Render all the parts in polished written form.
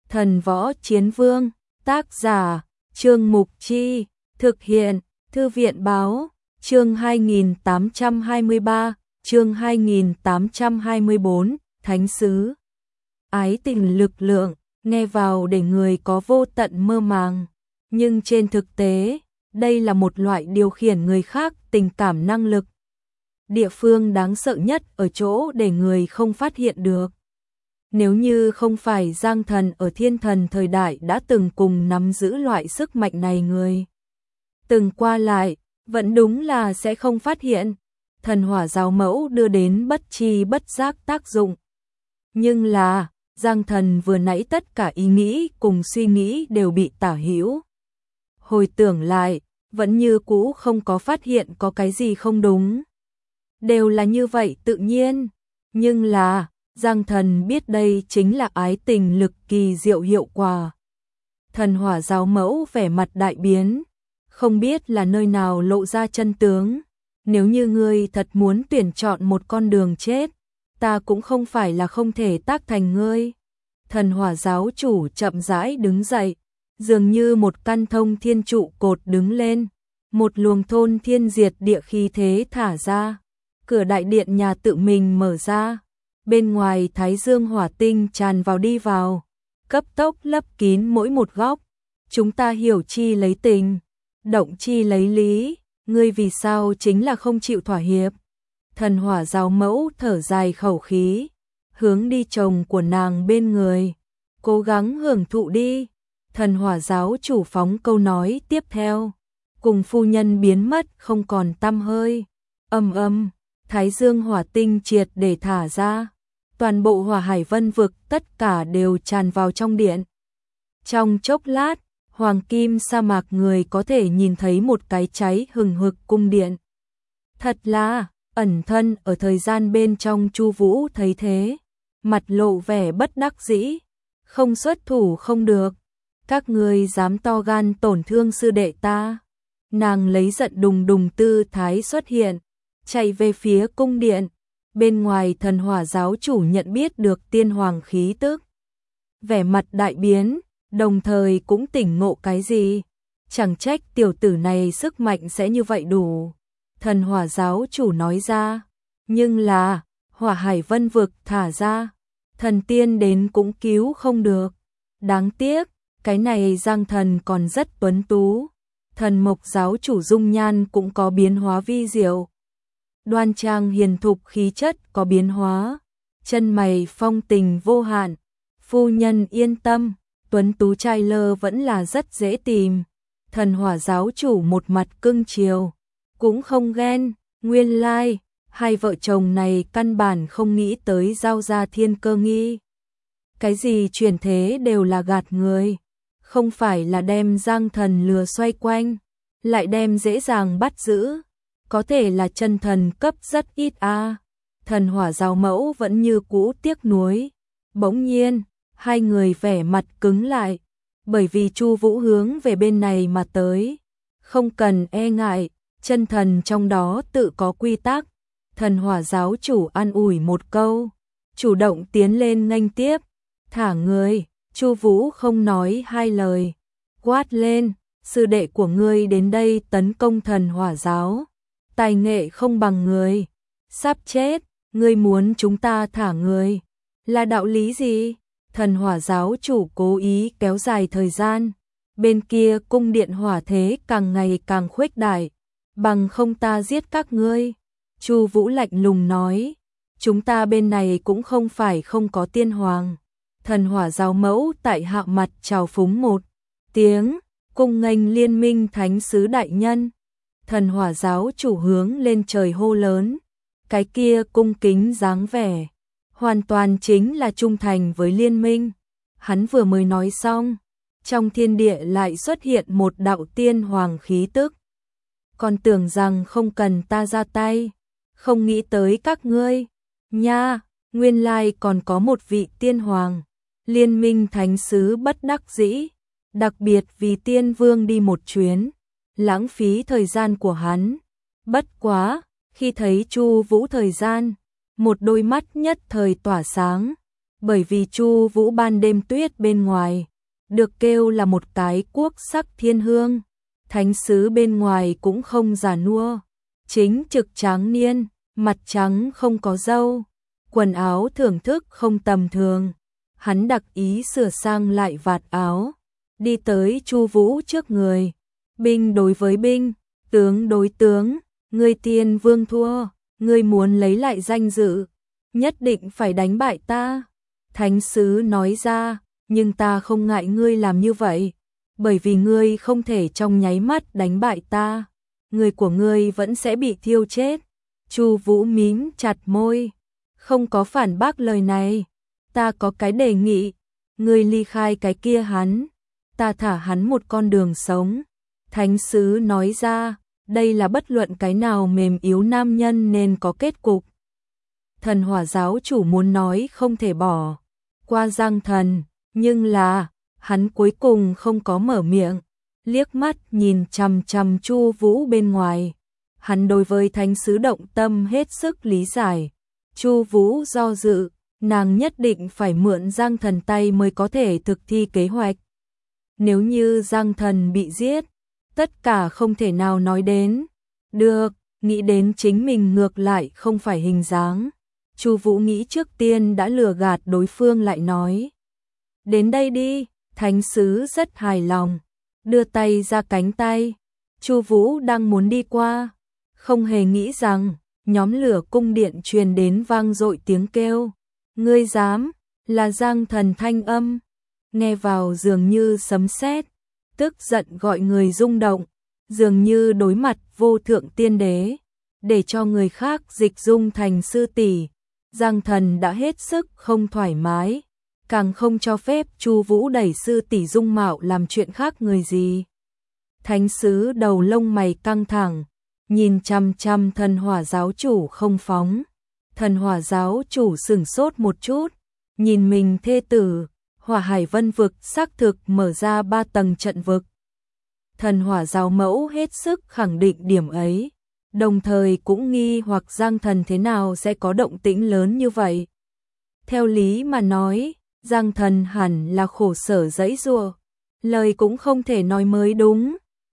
Thần Võ Chiến Vương, tác giả, Trương Mục Chi, thực hiện, Thư viện Báo, chương 2823, chương 2824, Thánh Sứ. Ái tình lực lượng, nghe vào để người có vô tận mơ màng, nhưng trên thực tế, đây là một loại điều khiển người khác tình cảm năng lực. Địa phương đáng sợ nhất ở chỗ để người không phát hiện được. Nếu như không phải Giang Thần ở Thiên Thần thời đại đã từng cùng nắm giữ loại sức mạnh này, người từng qua lại, vẫn đúng là sẽ không phát hiện. Thần hỏa giáo mẫu đưa đến bất tri bất giác tác dụng. Nhưng là, Giang Thần vừa nãy tất cả ý nghĩ cùng suy nghĩ đều bị tả hữu. Hồi tưởng lại, vẫn như cũ không có phát hiện có cái gì không đúng. Đều là như vậy tự nhiên, nhưng là, Giang Thần biết đây chính là ái tình lực kỳ diệu hiệu quả. Thần hỏa giáo mẫu vẻ mặt đại biến, không biết là nơi nào lộ ra chân tướng. Nếu như ngươi thật muốn tuyển chọn một con đường chết, ta cũng không phải là không thể tác thành ngươi. Thần hỏa giáo chủ chậm rãi đứng dậy, dường như một căn thông thiên trụ cột đứng lên, một luồng thôn thiên diệt địa khí thế thả ra. Cửa đại điện nhà tự mình mở ra, bên ngoài thái dương hỏa tinh tràn vào đi vào, cấp tốc lấp kín mỗi một góc. Chúng ta hiểu chi lấy tình, động chi lấy lý, ngươi vì sao chính là không chịu thỏa hiệp. Thần hỏa giáo mẫu thở dài khẩu khí, hướng đi chồng của nàng bên người, cố gắng hưởng thụ đi. Thần hỏa giáo chủ phóng câu nói tiếp theo, cùng phu nhân biến mất không còn tăm hơi. Thái dương hỏa tinh triệt để thả ra, toàn bộ hỏa hải vân vực tất cả đều tràn vào trong điện. Trong chốc lát, hoàng kim sa mạc người có thể nhìn thấy một cái cháy hừng hực cung điện. Thật là, ẩn thân ở thời gian bên trong Chu Vũ thấy thế, mặt lộ vẻ bất đắc dĩ, không xuất thủ không được. Các ngươi dám to gan tổn thương sư đệ ta. Nàng lấy giận đùng đùng tư thái xuất hiện, chạy về phía cung điện. Bên ngoài thần hỏa giáo chủ nhận biết được tiên hoàng khí tức, vẻ mặt đại biến, đồng thời cũng tỉnh ngộ cái gì. Chẳng trách tiểu tử này sức mạnh sẽ như vậy đủ. Thần hỏa giáo chủ nói ra, nhưng là, hỏa hải vân vực thả ra, thần tiên đến cũng cứu không được. Đáng tiếc, cái này Giang Thần còn rất tuấn tú. Thần mộc giáo chủ dung nhan cũng có biến hóa vi diệu. Đoan trang hiền thục khí chất có biến hóa, chân mày phong tình vô hạn. Phu nhân yên tâm, tuấn tú trai lơ vẫn là rất dễ tìm. Thần hỏa giáo chủ một mặt cưng chiều, cũng không ghen. Nguyên lai, hai vợ chồng này căn bản không nghĩ tới giao ra thiên cơ nghi. Cái gì chuyển thế đều là gạt người, không phải là đem Giang Thần lừa xoay quanh, lại đem dễ dàng bắt giữ. Có thể là chân thần cấp rất ít a. Thần hỏa giáo mẫu vẫn như cũ tiếc nuối. Bỗng nhiên, hai người vẻ mặt cứng lại, bởi vì Chu Vũ hướng về bên này mà tới. Không cần e ngại, chân thần trong đó tự có quy tắc. Thần hỏa giáo chủ an ủi một câu, chủ động tiến lên nghênh tiếp. Thả người. Chu Vũ không nói hai lời, quát lên, sư đệ của ngươi đến đây tấn công thần hỏa giáo, tài nghệ không bằng người, sắp chết, ngươi muốn chúng ta thả người, là đạo lý gì? Thần hỏa giáo chủ cố ý kéo dài thời gian, bên kia cung điện hỏa thế càng ngày càng khuếch đại, bằng không ta giết các ngươi. Chu Vũ lạnh lùng nói, chúng ta bên này cũng không phải không có tiên hoàng. Thần hỏa giáo mẫu tại hạ mặt chào phúng một tiếng, cung nghênh liên minh thánh sứ đại nhân. Thần hỏa giáo chủ hướng lên trời hô lớn, cái kia cung kính dáng vẻ, hoàn toàn chính là trung thành với liên minh. Hắn vừa mới nói xong, trong thiên địa lại xuất hiện một đạo tiên hoàng khí tức. Còn tưởng rằng không cần ta ra tay, không nghĩ tới các ngươi, nha, nguyên lai còn có một vị tiên hoàng. Liên minh thánh sứ bất đắc dĩ, đặc biệt vì tiên vương đi một chuyến, lãng phí thời gian của hắn. Bất quá, khi thấy Chu Vũ thời gian, một đôi mắt nhất thời tỏa sáng, bởi vì Chu Vũ ban đêm tuyết bên ngoài, được kêu là một cái quốc sắc thiên hương, thánh sứ bên ngoài cũng không già nua, chính trực tráng niên, mặt trắng không có râu, quần áo thưởng thức không tầm thường. Hắn đặc ý sửa sang lại vạt áo, đi tới Chu Vũ trước người, binh đối với binh, tướng đối tướng, ngươi Tiên Vương thua, ngươi muốn lấy lại danh dự, nhất định phải đánh bại ta. Thánh sứ nói ra, nhưng ta không ngại ngươi làm như vậy, bởi vì ngươi không thể trong nháy mắt đánh bại ta, người của ngươi vẫn sẽ bị thiêu chết. Chu Vũ mím chặt môi, không có phản bác lời này. Ta có cái đề nghị, ngươi ly khai cái kia hắn, ta thả hắn một con đường sống. Thánh sứ nói ra, đây là bất luận cái nào mềm yếu nam nhân nên có kết cục. Thần Hỏa giáo chủ muốn nói không thể bỏ qua Giang Thần, nhưng là, hắn cuối cùng không có mở miệng, liếc mắt nhìn chằm chằm Chu Vũ bên ngoài. Hắn đối với thánh sứ động tâm hết sức lý giải. Chu Vũ do dự, nàng nhất định phải mượn Giang Thần tay mới có thể thực thi kế hoạch. Nếu như Giang Thần bị giết, tất cả không thể nào nói đến. Được, nghĩ đến chính mình ngược lại không phải hình dáng. Chu Vũ nghĩ trước tiên đã lừa gạt đối phương lại nói. Đến đây đi, thánh sứ rất hài lòng, đưa tay ra cánh tay. Chu Vũ đang muốn đi qua, không hề nghĩ rằng nhóm lửa cung điện truyền đến vang dội tiếng kêu. Ngươi dám, là Giang Thần thanh âm, nghe vào dường như sấm sét, tức giận gọi người rung động, dường như đối mặt vô thượng tiên đế, để cho người khác dịch dung thành sư tỷ. Giang Thần đã hết sức không thoải mái, càng không cho phép Chu Vũ đẩy sư tỷ dung mạo làm chuyện khác người gì. Thánh sứ đầu lông mày căng thẳng, nhìn chằm chằm Thần Hỏa giáo chủ không phóng. Thần Hỏa giáo chủ sửng sốt một chút, nhìn mình thê tử, Hỏa Hải Vân vực xác thực mở ra 3 tầng trận vực. Thần Hỏa giáo mẫu hết sức khẳng định điểm ấy, đồng thời cũng nghi hoặc Giang Thần thế nào sẽ có động tĩnh lớn như vậy. Theo lý mà nói, Giang Thần hẳn là khổ sở giãy giụa, lời cũng không thể nói mới đúng.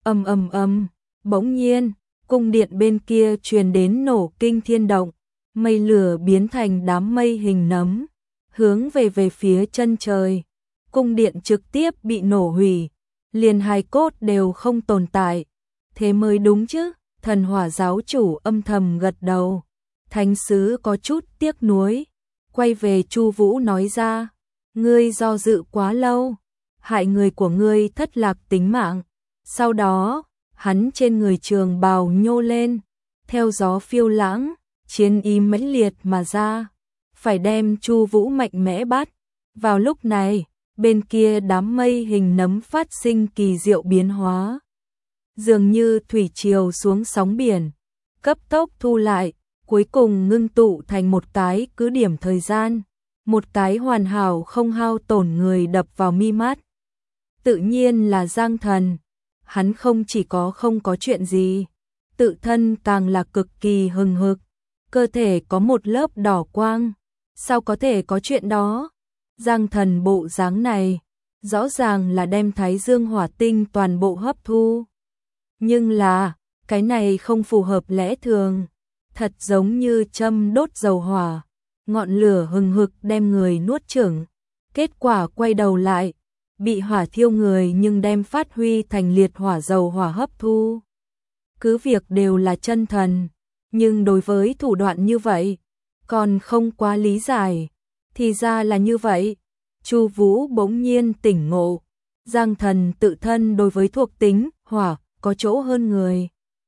Bỗng nhiên, cung điện bên kia truyền đến nổ kinh thiên động, mây lửa biến thành đám mây hình nấm, hướng về phía chân trời. Cung điện trực tiếp bị nổ hủy, liền hài cốt đều không tồn tại. Thế mới đúng chứ, Thần Hỏa giáo chủ âm thầm gật đầu. Thánh sứ có chút tiếc nuối, quay về Chu Vũ nói ra, ngươi do dự quá lâu, hại người của ngươi thất lạc tính mạng. Sau đó, hắn trên người trường bào nhô lên, theo gió phiêu lãng, chiến ý mãnh liệt mà ra, phải đem Chu Vũ mạnh mẽ bắt. Vào lúc này, bên kia đám mây hình nấm phát sinh kỳ diệu biến hóa, dường như thủy triều xuống sóng biển, cấp tốc thu lại, cuối cùng ngưng tụ thành một cái cứ điểm thời gian, một cái hoàn hảo không hao tổn người đập vào mi mắt. Tự nhiên là Giang Thần, hắn không chỉ có không có chuyện gì, tự thân càng là cực kỳ hừng hực, cơ thể có một lớp đỏ quang, sao có thể có chuyện đó? Giang Thần bộ dáng này, rõ ràng là đem Thái Dương hỏa tinh toàn bộ hấp thu. Nhưng là, cái này không phù hợp lẽ thường, thật giống như châm đốt dầu hỏa, ngọn lửa hừng hực đem người nuốt chửng, kết quả quay đầu lại, bị hỏa thiêu người nhưng đem phát huy thành liệt hỏa dầu hỏa hấp thu. Cứ việc đều là chân thần, nhưng đối với thủ đoạn như vậy, còn không quá lý giải. Thì ra là như vậy. Chu Vũ bỗng nhiên tỉnh ngộ, Giang Thần tự thân đối với thuộc tính hỏa có chỗ hơn người.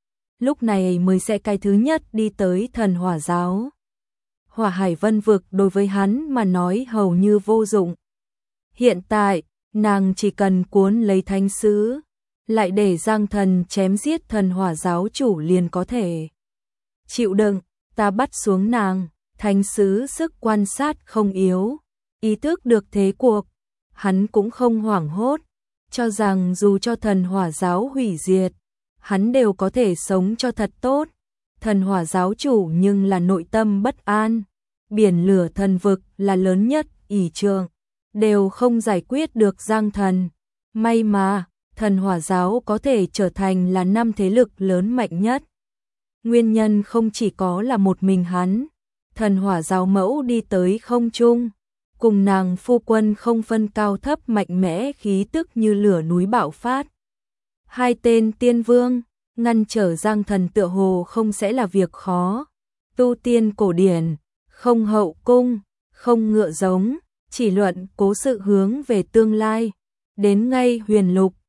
Lúc này mới sẽ cái thứ nhất đi tới Thần Hỏa giáo. Hỏa Hải Vân vực đối với hắn mà nói hầu như vô dụng. Hiện tại, nàng chỉ cần cuốn lấy thánh sứ, lại để Giang Thần chém giết Thần Hỏa giáo chủ liền có thể. Chịu đựng, ta bắt xuống nàng. Thánh sứ sức quan sát không yếu, ý thức được thế cuộc, hắn cũng không hoảng hốt, cho rằng dù cho Thần Hỏa giáo hủy diệt, hắn đều có thể sống cho thật tốt. Thần Hỏa giáo chủ nhưng là nội tâm bất an, biển lửa thần vực là lớn nhất ỷ trượng, đều không giải quyết được Giang Thần. May mà, Thần Hỏa giáo có thể trở thành là 5 thế lực lớn mạnh nhất. Nguyên nhân không chỉ có là một mình hắn, Thần Hỏa giáo mẫu đi tới không trung, cùng nàng phu quân không phân cao thấp, mạnh mẽ khí tức như lửa núi bạo phát. Hai tên tiên vương, ngăn trở Giang Thần tựa hồ không sẽ là việc khó. Tu tiên cổ điển, không hậu cung, không ngựa giống, chỉ luận cố sự hướng về tương lai. Đến ngay huyền lục,